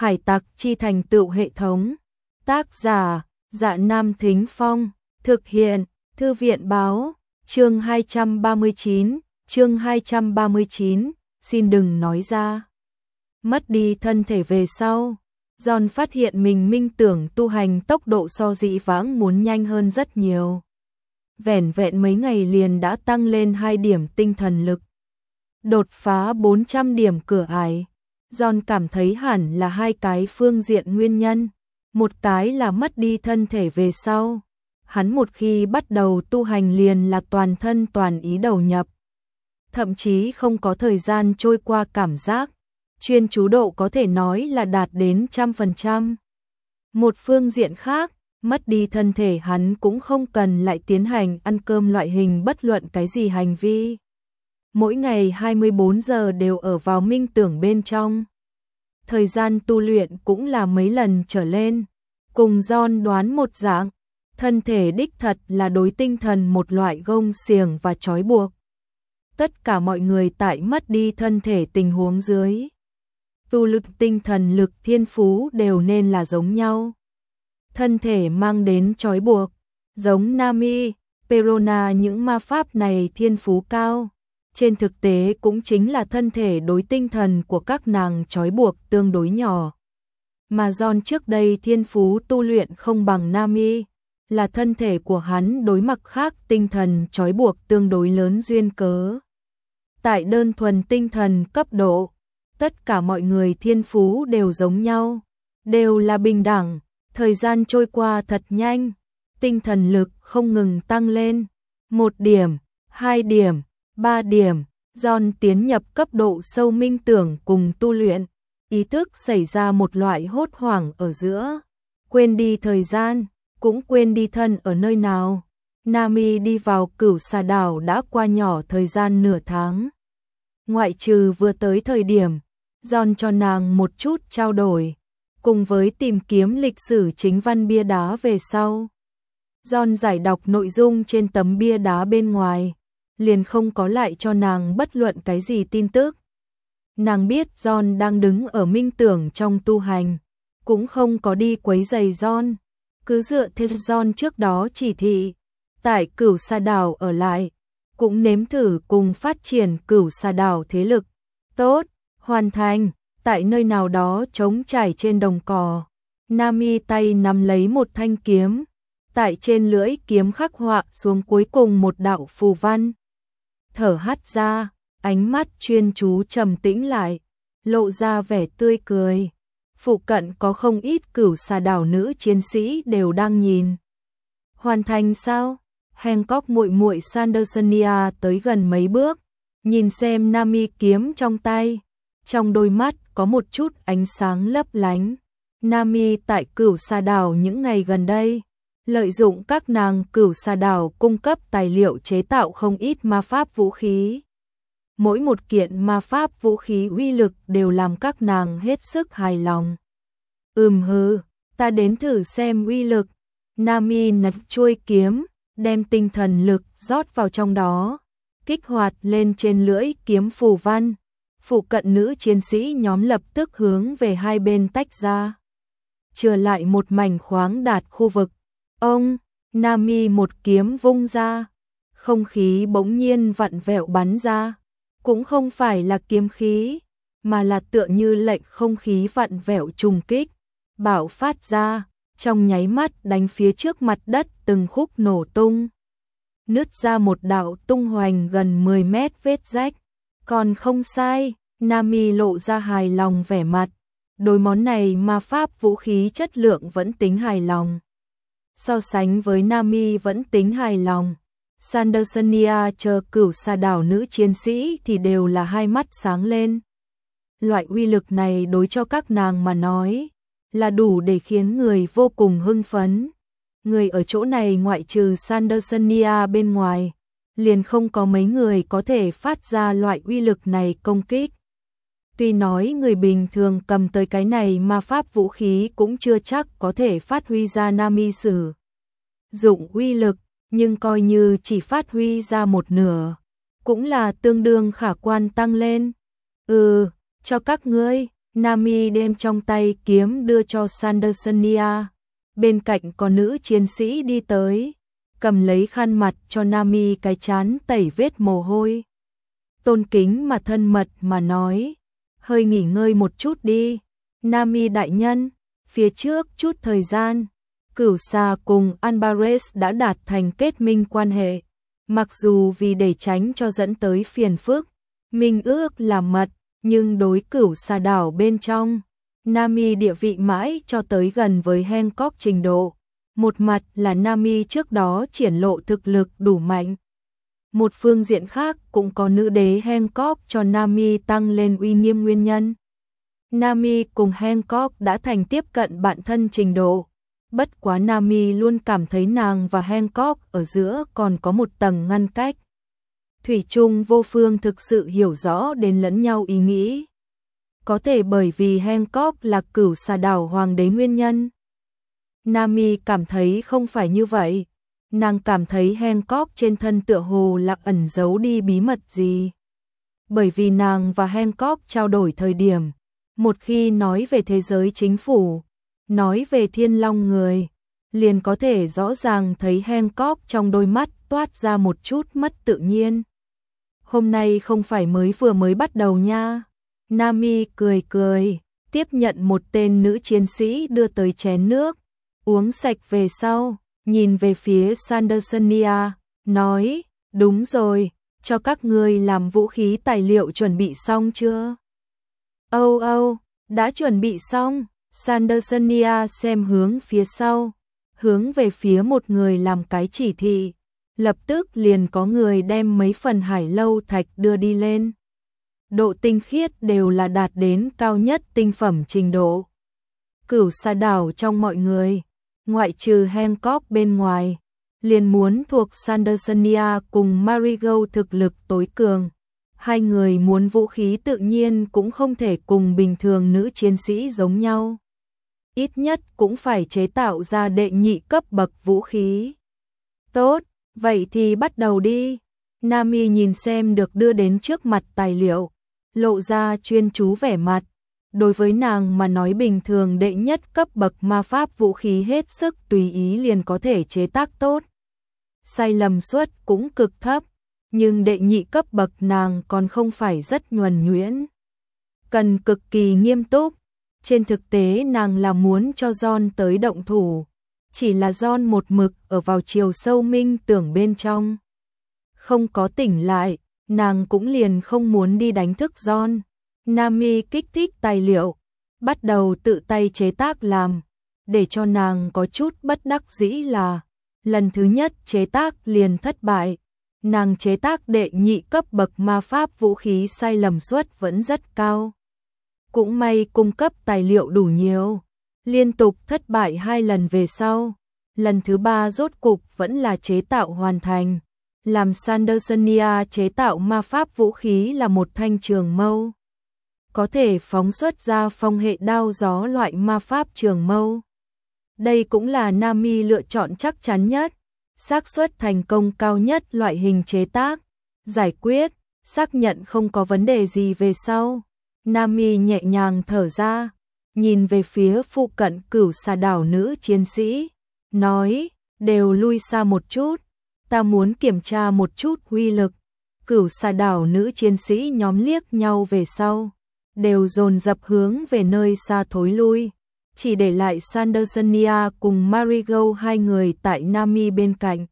Hải tặc chi thành tựu hệ thống. Tác giả, Dạ Nam Thính Phong. Thực hiện, Thư viện báo. Chương 239, xin đừng nói ra. Mất đi thân thể về sau, John phát hiện mình minh tưởng tu hành tốc độ so dĩ vãng muốn nhanh hơn rất nhiều. Vẻn vẹn mấy ngày liền đã tăng lên 2 điểm tinh thần lực. Đột phá 400 điểm cửa ải. John cảm thấy hẳn là hai cái phương diện nguyên nhân. Một cái là mất đi thân thể về sau. Hắn một khi bắt đầu tu hành liền là toàn thân toàn ý đầu nhập. Thậm chí không có thời gian trôi qua cảm giác. Chuyên chú độ có thể nói là đạt đến 100%. Một phương diện khác, mất đi thân thể hắn cũng không cần lại tiến hành ăn cơm loại hình bất luận cái gì hành vi. Mỗi ngày 24 giờ đều ở vào minh tưởng bên trong. Thời gian tu luyện cũng là mấy lần trở lên. Cùng John đoán một dạng, thân thể đích thật là đối tinh thần một loại gông xiềng và trói buộc. Tất cả mọi người tại mất đi thân thể tình huống dưới. Tu lực tinh thần lực thiên phú đều nên là giống nhau. Thân thể mang đến trói buộc, giống Nami, Perona những ma pháp này thiên phú cao. Trên thực tế cũng chính là thân thể đối tinh thần của các nàng trói buộc tương đối nhỏ. Mà John trước đây thiên phú tu luyện không bằng Nami, là thân thể của hắn đối mặt khác tinh thần trói buộc tương đối lớn duyên cớ. Tại đơn thuần tinh thần cấp độ, tất cả mọi người thiên phú đều giống nhau, đều là bình đẳng, thời gian trôi qua thật nhanh, tinh thần lực không ngừng tăng lên, 1 điểm, 2 điểm, 3 điểm, John tiến nhập cấp độ sâu minh tưởng cùng tu luyện, ý thức xảy ra một loại hốt hoảng ở giữa, quên đi thời gian, cũng quên đi thân ở nơi nào. Nami đi vào Cửu Xà Đảo đã qua nhỏ thời gian nửa tháng. Ngoại trừ vừa tới thời điểm, John cho nàng một chút trao đổi, cùng với tìm kiếm lịch sử chính văn bia đá về sau. John giải đọc nội dung trên tấm bia đá bên ngoài, liền không có lại cho nàng bất luận cái gì tin tức. Nàng biết John đang đứng ở minh tưởng trong tu hành, cũng không có đi quấy rầy John, cứ dựa theo John trước đó chỉ thị, tại Cửu Xà Đảo ở lại, cũng nếm thử cùng phát triển Cửu Xà Đảo thế lực. Tốt, hoàn thành, tại nơi nào đó trống trải trên đồng cỏ, Nami tay nắm lấy một thanh kiếm, tại trên lưỡi kiếm khắc họa xuống cuối cùng một đạo phù văn. Thở hắt ra, ánh mắt chuyên chú trầm tĩnh lại, lộ ra vẻ tươi cười. Phụ cận có không ít Cửu Xà Đảo nữ chiến sĩ đều đang nhìn. Hoàn thành sao? Hancock muội muội Sandersonia tới gần mấy bước, nhìn xem Nami kiếm trong tay, trong đôi mắt có một chút ánh sáng lấp lánh. Nami tại Cửu Xà Đảo những ngày gần đây, lợi dụng các nàng Cửu Xà Đảo cung cấp tài liệu chế tạo không ít ma pháp vũ khí. Mỗi một kiện ma pháp vũ khí uy lực đều làm các nàng hết sức hài lòng. Hừ, ta đến thử xem uy lực. Nami nặt chuôi kiếm, đem tinh thần lực rót vào trong đó, kích hoạt lên trên lưỡi kiếm phù văn. Phụ cận nữ chiến sĩ nhóm lập tức hướng về hai bên tách ra. Trở lại một mảnh khoáng đạt khu vực. Ông, Nami một kiếm vung ra, không khí bỗng nhiên vặn vẹo bắn ra, cũng không phải là kiếm khí, mà là tựa như lệnh không khí vặn vẹo trùng kích, bạo phát ra, trong nháy mắt đánh phía trước mặt đất từng khúc nổ tung. Nứt ra một đạo tung hoành gần 10 mét vết rách, còn không sai, Nami lộ ra hài lòng vẻ mặt, đối món này ma pháp vũ khí chất lượng vẫn tính hài lòng. So sánh với Nami vẫn tính hài lòng, Sandersonia chờ Cửu Xà Đảo nữ chiến sĩ thì đều là hai mắt sáng lên. Loại uy lực này đối cho các nàng mà nói, là đủ để khiến người vô cùng hưng phấn. Người ở chỗ này ngoại trừ Sandersonia bên ngoài, liền không có mấy người có thể phát ra loại uy lực này công kích. Tuy nói người bình thường cầm tới cái này ma pháp vũ khí cũng chưa chắc có thể phát huy ra Nami sử dụng uy lực, nhưng coi như chỉ phát huy ra một nửa, cũng là tương đương khả quan tăng lên. Cho các ngươi, Nami đem trong tay kiếm đưa cho Sandersonia. Bên cạnh có nữ chiến sĩ đi tới, cầm lấy khăn mặt cho Nami cái trán tẩy vết mồ hôi. Tôn kính mà thân mật mà nói, hơi nghỉ ngơi một chút đi. Nami đại nhân, phía trước chút thời gian, Cửu Xà cùng Alvarez đã đạt thành kết minh quan hệ. Mặc dù vì để tránh cho dẫn tới phiền phức, minh ước là mật, nhưng đối Cửu Xà đảo bên trong, Nami địa vị mãi cho tới gần với Hancock trình độ. Một mặt là Nami trước đó triển lộ thực lực đủ mạnh. Một phương diện khác cũng có nữ đế Hancock cho Nami tăng lên uy nghiêm nguyên nhân. Nami cùng Hancock đã thành tiếp cận bạn thân trình độ. Bất quá Nami luôn cảm thấy nàng và Hancock ở giữa còn có một tầng ngăn cách. Thủy chung vô phương thực sự hiểu rõ đến lẫn nhau ý nghĩ. Có thể bởi vì Hancock là Cửu Xà đảo hoàng đế nguyên nhân. Nami cảm thấy không phải như vậy. Nàng cảm thấy Hancock trên thân tựa hồ là ẩn giấu đi bí mật gì. Bởi vì nàng và Hancock trao đổi thời điểm, một khi nói về thế giới chính phủ, nói về Thiên Long người, liền có thể rõ ràng thấy Hancock trong đôi mắt toát ra một chút mất tự nhiên. Hôm nay không phải vừa mới bắt đầu nha. Nami cười cười, tiếp nhận một tên nữ chiến sĩ đưa tới chén nước, uống sạch về sau, nhìn về phía Sandersonia, nói, đúng rồi, cho các ngươi làm vũ khí tài liệu chuẩn bị xong chưa? Âu, đã chuẩn bị xong. Sandersonia xem hướng phía sau, hướng về phía một người làm cái chỉ thị, lập tức liền có người đem mấy phần hải lâu thạch đưa đi lên. Độ tinh khiết đều là đạt đến cao nhất tinh phẩm trình độ. Cửu Xà đảo trong mọi người, ngoại trừ Hancock bên ngoài, liền muốn thuộc Sandersonia cùng Marigold thực lực tối cường. Hai người muốn vũ khí tự nhiên cũng không thể cùng bình thường nữ chiến sĩ giống nhau. Ít nhất cũng phải chế tạo ra đệ nhị cấp bậc vũ khí. Tốt, vậy thì bắt đầu đi. Nami nhìn xem được đưa đến trước mặt tài liệu, lộ ra chuyên chú vẻ mặt. Đối với nàng mà nói bình thường đệ nhất cấp bậc ma pháp vũ khí hết sức tùy ý liền có thể chế tác tốt. Sai lầm suất cũng cực thấp, nhưng đệ nhị cấp bậc nàng còn không phải rất nhuần nhuyễn. Cần cực kỳ nghiêm túc. Trên thực tế nàng là muốn cho John tới động thủ, chỉ là John một mực ở vào chiều sâu minh tưởng bên trong. Không có tỉnh lại, nàng cũng liền không muốn đi đánh thức John. Nami kích thích tài liệu, bắt đầu tự tay chế tác làm, để cho nàng có chút bất đắc dĩ là, lần thứ nhất chế tác liền thất bại. Nàng chế tác đệ nhị cấp bậc ma pháp vũ khí sai lầm suất vẫn rất cao. Cũng may cung cấp tài liệu đủ nhiều, liên tục thất bại 2 lần về sau, lần thứ 3 rốt cục vẫn là chế tạo hoàn thành. Làm Sandersonia chế tạo ma pháp vũ khí là một thanh trường mâu, có thể phóng xuất ra phong hệ đao gió loại ma pháp trường mâu. Đây cũng là Nami lựa chọn chắc chắn nhất, xác suất thành công cao nhất loại hình chế tác. Giải quyết, xác nhận không có vấn đề gì về sau, Nami nhẹ nhàng thở ra, nhìn về phía phụ cận Cửu Xà đảo nữ chiến sĩ, nói, đều lui xa một chút, ta muốn kiểm tra một chút uy lực. Cửu Xà đảo nữ chiến sĩ nhóm liếc nhau về sau, đều dồn dập hướng về nơi xa thối lui, chỉ để lại Sandersonia cùng Marigold hai người tại Nami bên cạnh.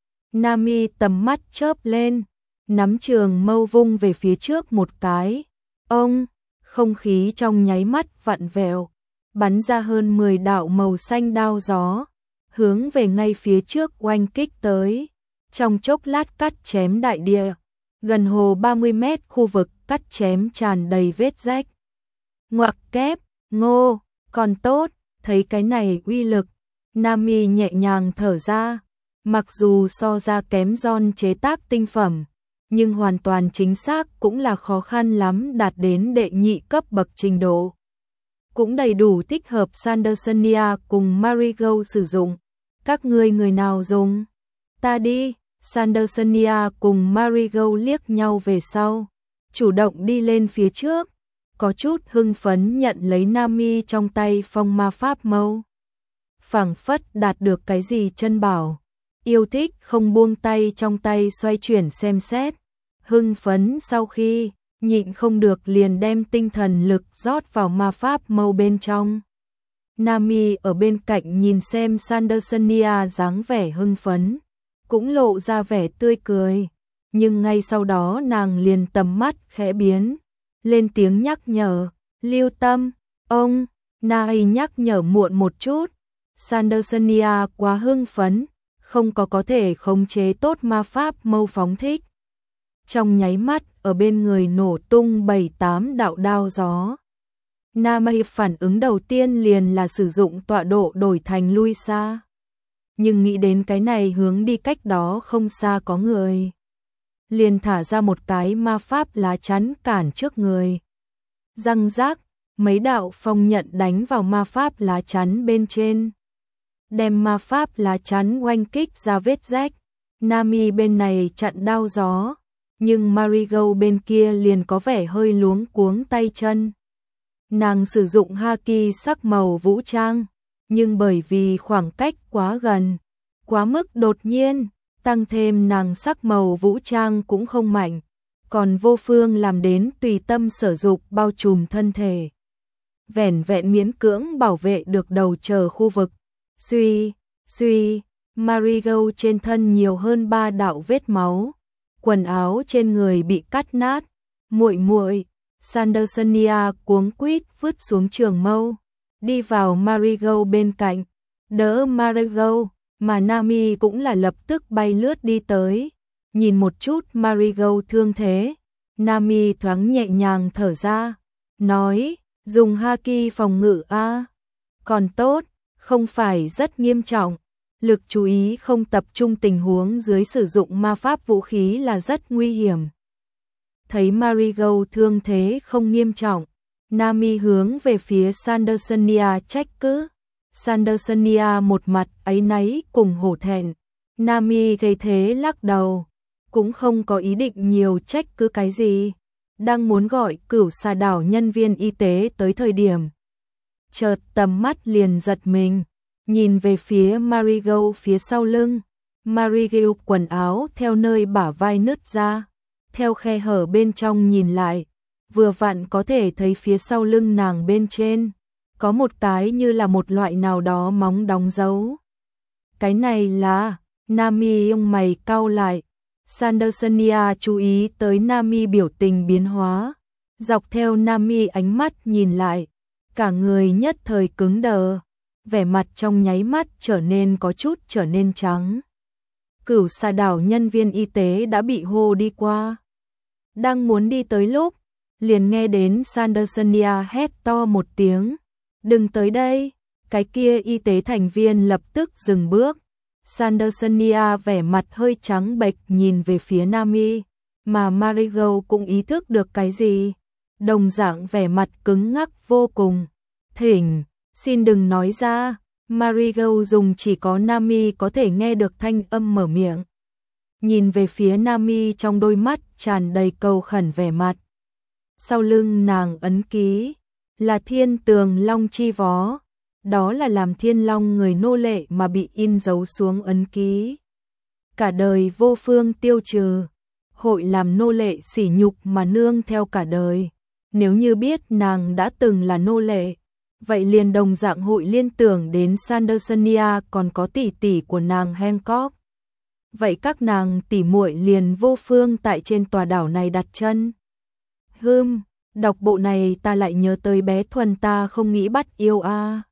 Nami tầm mắt chớp lên, nắm trường mâu vung về phía trước một cái. Ông, không khí trong nháy mắt vặn vẹo, bắn ra hơn 10 đạo màu xanh đao gió, hướng về ngay phía trước oanh kích tới. Trong chốc lát cắt chém đại địa, gần hồ 30 mét khu vực cắt chém tràn đầy vết rách. Ngoặc kép, ngô, còn tốt, thấy cái này uy lực, Nami nhẹ nhàng thở ra, mặc dù so ra kém John chế tác tinh phẩm, nhưng hoàn toàn chính xác cũng là khó khăn lắm đạt đến đệ nhị cấp bậc trình độ. Cũng đầy đủ thích hợp Sandersonia cùng Marigold sử dụng. Các ngươi người nào dùng? Ta đi. Sandersonia cùng Marigold liếc nhau về sau, chủ động đi lên phía trước, có chút hưng phấn nhận lấy Nami trong tay phong ma pháp mâu. Phảng phất đạt được cái gì chân bảo, yêu thích không buông tay trong tay xoay chuyển xem xét, hưng phấn sau khi nhịn không được liền đem tinh thần lực rót vào ma pháp mâu bên trong. Nami ở bên cạnh nhìn xem Sandersonia dáng vẻ hưng phấn, cũng lộ ra vẻ tươi cười, nhưng ngay sau đó nàng liền tầm mắt khẽ biến, lên tiếng nhắc nhở, lưu tâm, ông, Nai nhắc nhở muộn một chút, Sandersonia quá hưng phấn, không có thể khống chế tốt ma pháp mâu phóng thích. Trong nháy mắt, ở bên người nổ tung 7-8 đạo đao gió. Nami phản ứng đầu tiên liền là sử dụng tọa độ đổi thành lui xa. Nhưng nghĩ đến cái này hướng đi cách đó không xa có người, liền thả ra một cái ma pháp lá chắn cản trước người. Răng rác, mấy đạo phong nhận đánh vào ma pháp lá chắn bên trên, đem ma pháp lá chắn oanh kích ra vết rách. Nami bên này chặn đao gió, nhưng Marigold bên kia liền có vẻ hơi luống cuống tay chân. Nàng sử dụng haki sắc màu vũ trang, nhưng bởi vì khoảng cách quá gần, quá mức đột nhiên, tăng thêm nàng sắc màu vũ trang cũng không mạnh, còn vô phương làm đến tùy tâm sở dục bao trùm thân thể. Vẻn vẹn miễn cưỡng bảo vệ được đầu chờ khu vực. Suy, Marigold trên thân nhiều hơn 3 đạo vết máu, quần áo trên người bị cắt nát, muội, Sandersonia cuống quýt vứt xuống trường mâu, đi vào Marigold bên cạnh, đỡ Marigold, mà Nami cũng là lập tức bay lướt đi tới, nhìn một chút Marigold thương thế, Nami thoáng nhẹ nhàng thở ra, nói, dùng haki phòng ngự a, còn tốt, không phải rất nghiêm trọng. Lực chú ý không tập trung tình huống dưới sử dụng ma pháp vũ khí là rất nguy hiểm. Thấy Marigold thương thế không nghiêm trọng, Nami hướng về phía Sandersonia trách cứ. Sandersonia một mặt áy náy cùng hổ thẹn. Nami thấy thế lắc đầu, cũng không có ý định nhiều trách cứ cái gì. Đang muốn gọi Cửu Xà Đảo nhân viên y tế tới thời điểm, chợt tầm mắt liền giật mình, nhìn về phía Marigold phía sau lưng. Marigold quần áo theo nơi bả vai nứt ra, theo khe hở bên trong nhìn lại, vừa vặn có thể thấy phía sau lưng nàng bên trên có một cái như là một loại nào đó móng đóng dấu. Cái này là, Nami ông mày cau lại. Sandersonia chú ý tới Nami biểu tình biến hóa, dọc theo Nami ánh mắt nhìn lại, cả người nhất thời cứng đờ, vẻ mặt trong nháy mắt trở nên trắng. Cửu Xà Đảo nhân viên y tế đã bị hô đi qua. Đang muốn đi tới lúc, liền nghe đến Sandersonia hét to một tiếng, đừng tới đây, cái kia y tế thành viên lập tức dừng bước. Sandersonia vẻ mặt hơi trắng bệch nhìn về phía Nami, mà Marigold cũng ý thức được cái gì, đồng dạng vẻ mặt cứng ngắc vô cùng. Thỉnh, xin đừng nói ra. Marigold dùng chỉ có Nami có thể nghe được thanh âm mở miệng. Nhìn về phía Nami trong đôi mắt tràn đầy cầu khẩn vẻ mặt. Sau lưng nàng ấn ký là Thiên Tường Long chi vó, đó là làm Thiên Long người nô lệ mà bị in dấu xuống ấn ký. Cả đời vô phương tiêu trừ, hội làm nô lệ sỉ nhục mà nương theo cả đời. Nếu như biết nàng đã từng là nô lệ, vậy liền đồng dạng hội liên tưởng đến Sandersonia còn có tỷ tỷ của nàng Hancock. Vậy các nàng tỷ muội liền vô phương tại trên tòa đảo này đặt chân. Đọc bộ này ta lại nhớ tới bé Thuần ta không nghĩ bắt yêu a.